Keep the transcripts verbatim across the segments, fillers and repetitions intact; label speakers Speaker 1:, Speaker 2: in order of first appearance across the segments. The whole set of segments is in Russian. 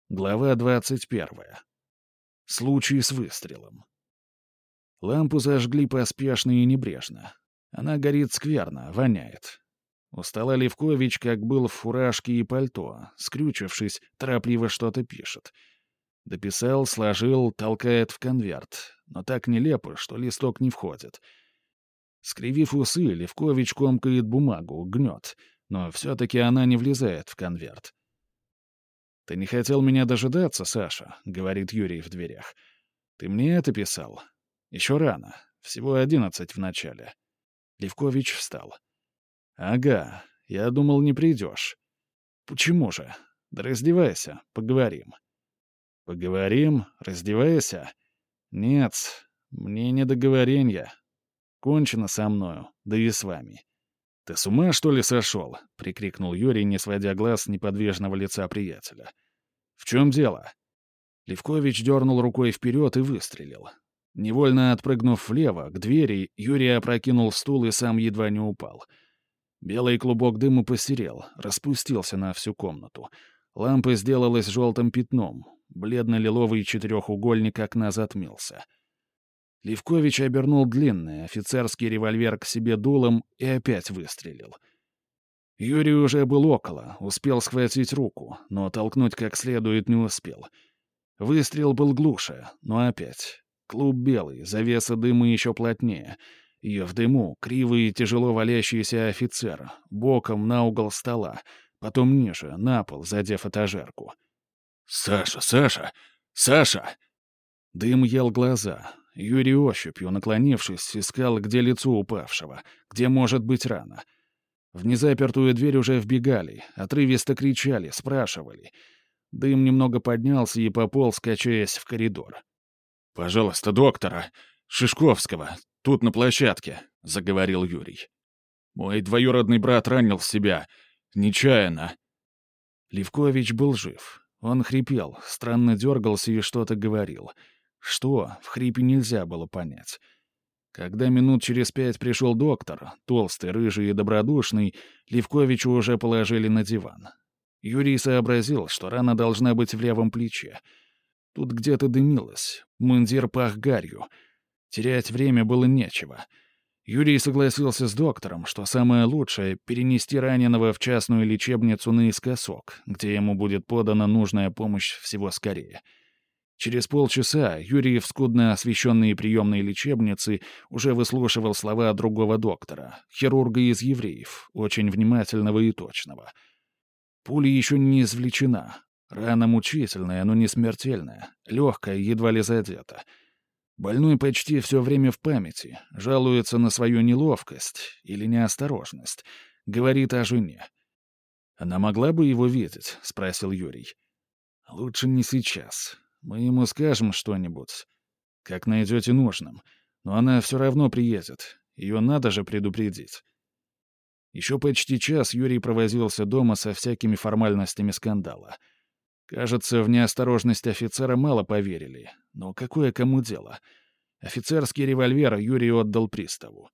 Speaker 1: Глава двадцать первая. Случай с выстрелом. Лампу зажгли поспешно и небрежно. Она горит скверно, воняет. У стола Левкович, как был в фуражке и пальто, скрючившись, торопливо что-то пишет. Дописал, сложил, толкает в конверт, но так нелепо, что листок не входит. Скривив усы, Левкович комкает бумагу, гнет, но все-таки она не влезает в конверт. «Ты не хотел меня дожидаться, Саша», — говорит Юрий в дверях. «Ты мне это писал? Еще рано. Всего одиннадцать в начале». Левкович встал. «Ага, я думал, не придешь». «Почему же? Да раздевайся, поговорим». «Поговорим? Раздевайся?» «Нет, мне не договоренья. Кончено со мною, да и с вами». «Ты с ума, что ли, сошел?» — прикрикнул Юрий, не сводя глаз с неподвижного лица приятеля. «В чем дело?» Левкович дернул рукой вперед и выстрелил. Невольно отпрыгнув влево, к двери, Юрий опрокинул стул и сам едва не упал. Белый клубок дыма посерел, распустился на всю комнату. Лампа сделалась желтым пятном. Бледно-лиловый четырехугольник окна затмился. Левкович обернул длинный офицерский револьвер к себе дулом и опять выстрелил. Юрий уже был около, успел схватить руку, но толкнуть как следует не успел. Выстрел был глуше, но опять. Клуб белый, завеса дыма еще плотнее. И в дыму кривый и тяжело валящийся офицер, боком на угол стола, потом ниже, на пол, задев этажерку. «Саша, Саша! Саша!» Дым ел глаза. Юрий ощупью, наклонившись, искал, где лицо упавшего, где может быть рана. В незапертую дверь уже вбегали, отрывисто кричали, спрашивали. Дым немного поднялся и пополз, качаясь в коридор. «Пожалуйста, доктора! Шишковского! Тут, на площадке!» — заговорил Юрий. «Мой двоюродный брат ранил себя. Нечаянно». Левкович был жив. Он хрипел, странно дергался и что-то говорил. Что, в хрипе нельзя было понять. Когда минут через пять пришел доктор, толстый, рыжий и добродушный, Левковича уже положили на диван. Юрий сообразил, что рана должна быть в левом плече. Тут где-то дымилось, мундир пах гарью. Терять время было нечего. Юрий согласился с доктором, что самое лучшее — перенести раненого в частную лечебницу наискосок, где ему будет подана нужная помощь всего скорее. Через полчаса Юрий в скудно освещенной приемной лечебнице уже выслушивал слова другого доктора, хирурга из евреев, очень внимательного и точного. Пуля еще не извлечена. Рана мучительная, но не смертельная, легкая, едва ли задета. Больной почти все время в памяти, жалуется на свою неловкость или неосторожность, говорит о жене. «Она могла бы его видеть?» — спросил Юрий. «Лучше не сейчас. Мы ему скажем что-нибудь, как найдете нужным, но она все равно приедет, ее надо же предупредить». Еще почти час Юрий провозился дома со всякими формальностями скандала. Кажется, в неосторожность офицера мало поверили, но какое кому дело? Офицерский револьвер Юрий отдал приставу.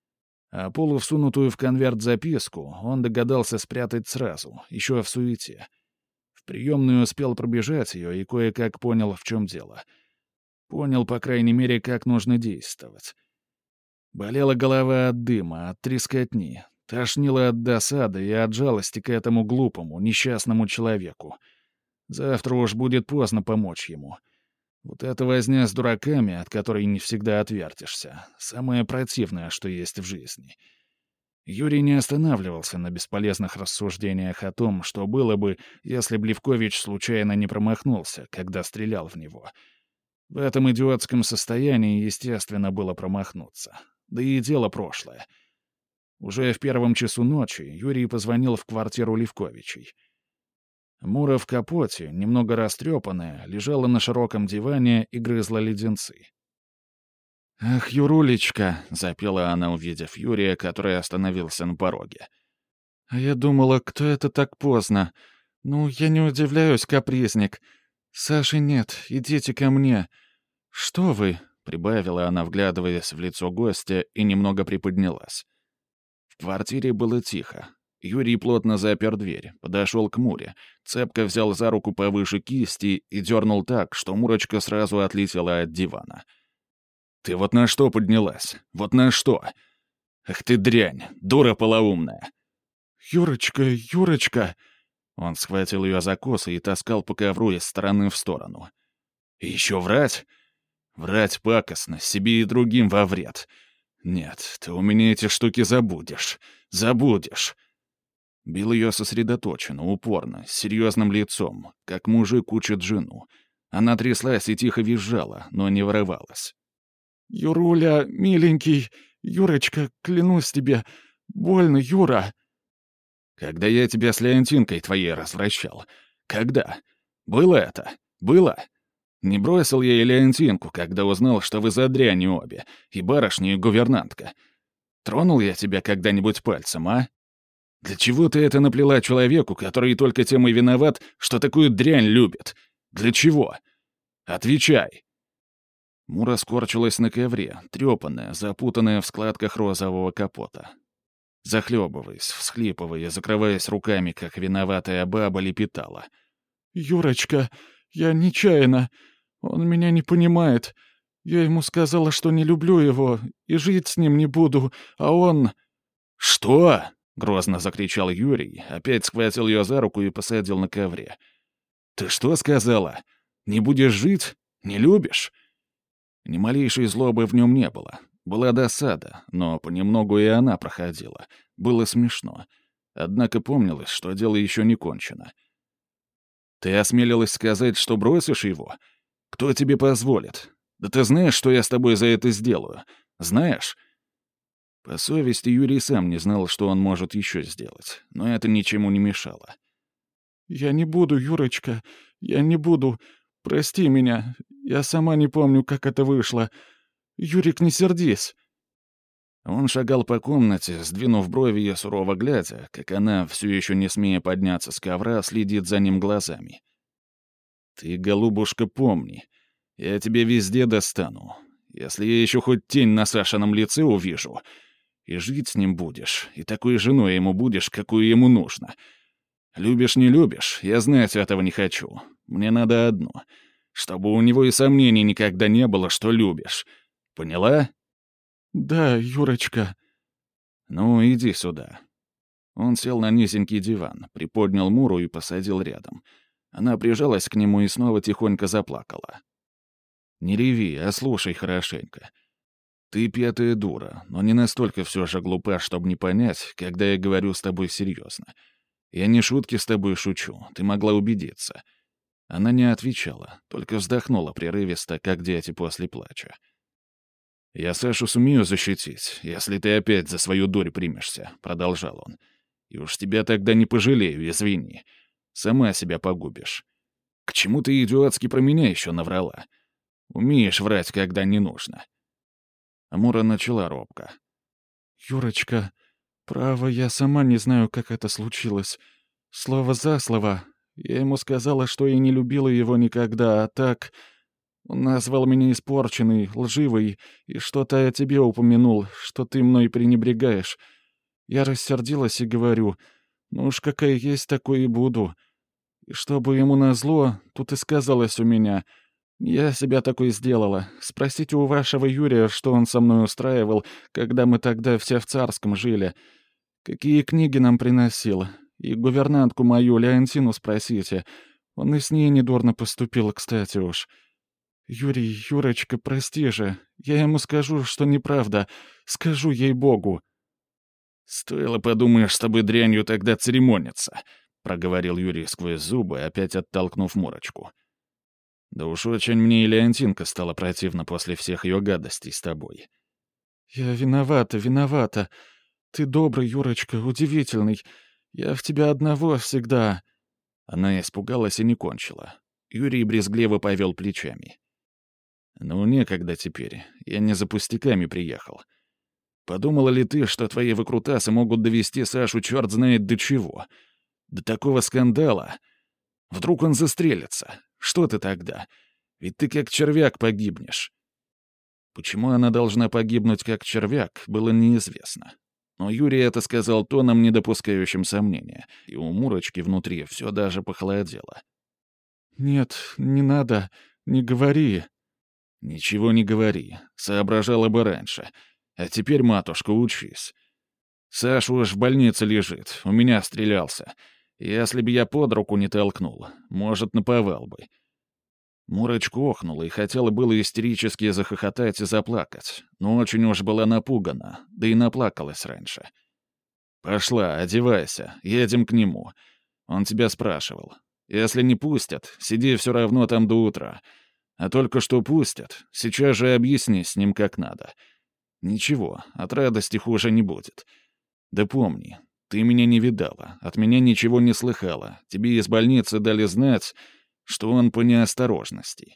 Speaker 1: А полувсунутую в конверт записку он догадался спрятать сразу, еще в суете. В приемную успел пробежать ее и кое-как понял, в чем дело. Понял, по крайней мере, как нужно действовать. Болела голова от дыма, от трескотни, тошнило от досады и от жалости к этому глупому, несчастному человеку. Завтра уж будет поздно помочь ему. Вот эта возня с дураками, от которой не всегда отвертишься, самое противное, что есть в жизни. Юрий не останавливался на бесполезных рассуждениях о том, что было бы, если б Левкович случайно не промахнулся, когда стрелял в него. В этом идиотском состоянии, естественно, было промахнуться. Да и дело прошлое. Уже в первом часу ночи Юрий позвонил в квартиру Левковичей. Мура в капоте, немного растрепанная, лежала на широком диване и грызла леденцы. «Ах, Юрулечка!» — запела она, увидев Юрия, который остановился на пороге. «А я думала, кто это так поздно? Ну, я не удивляюсь, капризник. Саши нет, идите ко мне. Что вы?» — прибавила она, вглядываясь в лицо гостя, и немного приподнялась. В квартире было тихо. Юрий плотно запер дверь, подошел к Муре, цепко взял за руку повыше кисти и дернул так, что Мурочка сразу отлетела от дивана. «Ты вот на что поднялась? Вот на что? Ах ты дрянь, дура полоумная!» «Юрочка, Юрочка!» Он схватил ее за косы и таскал по ковру из стороны в сторону. «И еще врать? Врать пакостно, себе и другим во вред. Нет, ты у меня эти штуки забудешь. Забудешь!» Бил ее сосредоточенно, упорно, с серьезным лицом, как мужик учит жену. Она тряслась и тихо визжала, но не вырывалась. «Юруля, миленький, Юрочка, клянусь тебе, больно, Юра!» «Когда я тебя с Леонтинкой твоей развращал? Когда? Было это? Было? Не бросил я и Леонтинку, когда узнал, что вы за дряни обе, и барышня, и гувернантка. Тронул я тебя когда-нибудь пальцем, а? Для чего ты это наплела человеку, который только тем и виноват, что такую дрянь любит? Для чего? Отвечай!» Мура скорчилась на ковре, трепанная, запутанная в складках розового капота. Захлебываясь, всхлипывая, закрываясь руками, как виноватая баба, лепетала. «Юрочка, я нечаянно. Он меня не понимает. Я ему сказала, что не люблю его и жить с ним не буду, а он...» «Что?» — грозно закричал Юрий, опять схватил ее за руку и посадил на ковре. «Ты что сказала? Не будешь жить? Не любишь?» Ни малейшей злобы в нем не было. Была досада, но понемногу и она проходила. Было смешно. Однако помнилось, что дело еще не кончено. «Ты осмелилась сказать, что бросишь его? Кто тебе позволит? Да ты знаешь, что я с тобой за это сделаю? Знаешь?» По совести Юрий сам не знал, что он может еще сделать, но это ничему не мешало. «Я не буду, Юрочка, я не буду. Прости меня, я сама не помню, как это вышло. Юрик, не сердись!» Он шагал по комнате, сдвинув брови и сурово глядя, как она, все еще не смея подняться с ковра, следит за ним глазами. «Ты, голубушка, помни, я тебе везде достану. Если я еще хоть тень на Сашином лице увижу, и жить с ним будешь, и такой женой ему будешь, какую ему нужно. Любишь, не любишь, я знать этого не хочу. Мне надо одно, чтобы у него и сомнений никогда не было, что любишь. Поняла?» «Да, Юрочка». «Ну, иди сюда». Он сел на низенький диван, приподнял Муру и посадил рядом. Она прижалась к нему и снова тихонько заплакала. «Не реви, а слушай хорошенько. Ты пятая дура, но не настолько все же глупа, чтобы не понять, когда я говорю с тобой серьезно. Я не шутки с тобой шучу, ты могла убедиться». Она не отвечала, только вздохнула прерывисто, как дети после плача. «Я Сашу сумею защитить, если ты опять за свою дурь примешься», — продолжал он. «И уж тебя тогда не пожалею, извини. Сама себя погубишь. К чему ты идиотски про меня еще наврала? Умеешь врать, когда не нужно». Амура начала робко. «Юрочка, право, я сама не знаю, как это случилось. Слово за слово. Я ему сказала, что я не любила его никогда, а так... Он назвал меня испорченной, лживой, и что-то о тебе упомянул, что ты мной пренебрегаешь. Я рассердилась и говорю, ну уж какая есть, такой и буду. И чтобы ему назло, тут и сказалось у меня. Я себя такой сделала. Спросите у вашего Юрия, что он со мной устраивал, когда мы тогда все в Царском жили. Какие книги нам приносил. И гувернантку мою, Леонтину, спросите. Он и с ней недурно поступил, кстати уж. Юрий, Юрочка, прости же. Я ему скажу, что неправда. Скажу ей-богу». «Стоило, подумаешь, с тобой дрянью тогда церемониться», — проговорил Юрий сквозь зубы, опять оттолкнув Мурочку. «Да уж очень мне и Леонтинка стала противна после всех ее гадостей с тобой». «Я виновата, виновата. Ты добрый, Юрочка, удивительный. Я в тебя одного всегда...» Она испугалась и не кончила. Юрий брезгливо повел плечами. «Ну, некогда теперь. Я не за пустяками приехал. Подумала ли ты, что твои выкрутасы могут довести Сашу черт знает до чего? До такого скандала? Вдруг он застрелится? Что ты тогда? Ведь ты как червяк погибнешь». Почему она должна погибнуть как червяк, было неизвестно. Но Юрий это сказал тоном, не допускающим сомнения, и у Мурочки внутри все даже похолодело.
Speaker 2: «Нет, не надо, не говори».
Speaker 1: «Ничего не говори, соображала бы раньше. А теперь, матушка, учись. Саша уж в больнице лежит, у меня стрелялся. Если бы я под руку не толкнул, может, наповал бы». Мурочка охнула и хотела было истерически захохотать и заплакать, но очень уж была напугана, да и наплакалась раньше. «Пошла, одевайся, едем к нему. Он тебя спрашивал. Если не пустят, сиди все равно там до утра. А только что пустят, сейчас же объясни с ним как надо. Ничего, от радости хуже не будет. Да помни, ты меня не видала, от меня ничего не слыхала. Тебе из больницы дали знать, что он по неосторожности».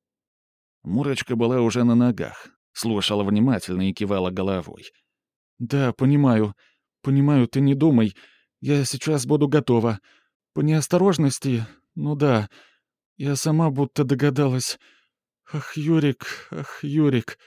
Speaker 1: Мурочка была уже на ногах, слушала внимательно и кивала головой.
Speaker 2: «Да, понимаю. Понимаю, ты не думай. Я сейчас буду готова. По неосторожности, ну да. Я сама будто догадалась. Ах, Юрик, ах, Юрик».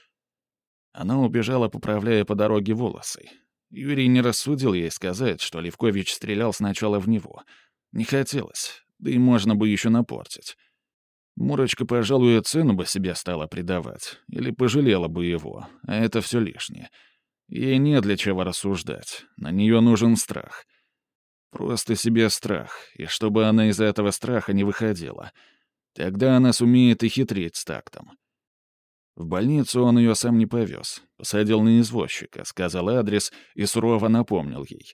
Speaker 1: Она убежала, поправляя по дороге волосы. Юрий не рассудил ей сказать, что Левкович стрелял сначала в него. Не хотелось, да и можно бы еще напортить. Мурочка, пожалуй, цену бы себе стала придавать, или пожалела бы его, а это все лишнее. Ей не для чего рассуждать, на нее нужен страх. Просто себе страх, и чтобы она из этого страха не выходила. Тогда она сумеет и хитрить с тактом. В больницу он ее сам не повез, посадил на извозчика, сказал адрес и сурово напомнил ей.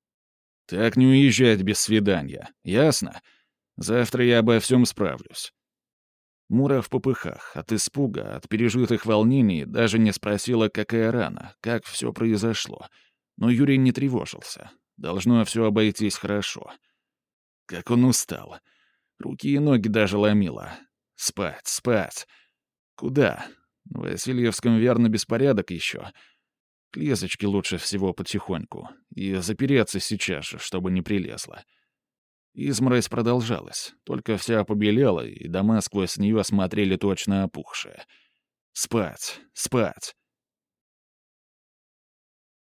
Speaker 1: «Так не уезжать без свидания, ясно? Завтра я обо всем справлюсь». Мура в попыхах, от испуга, от пережитых волнений, даже не спросила, какая рана, как все произошло. Но Юрий не тревожился. Должно все обойтись хорошо. Как он устал. Руки и ноги даже ломило. Спать, спать. Куда? В Васильевском верно беспорядок еще. К Лизочке лучше всего потихоньку. И запереться сейчас же, чтобы не прилезла. Изморозь продолжалась, только вся побелела, и дома сквозь нее смотрели точно опухшие. Спать, спать.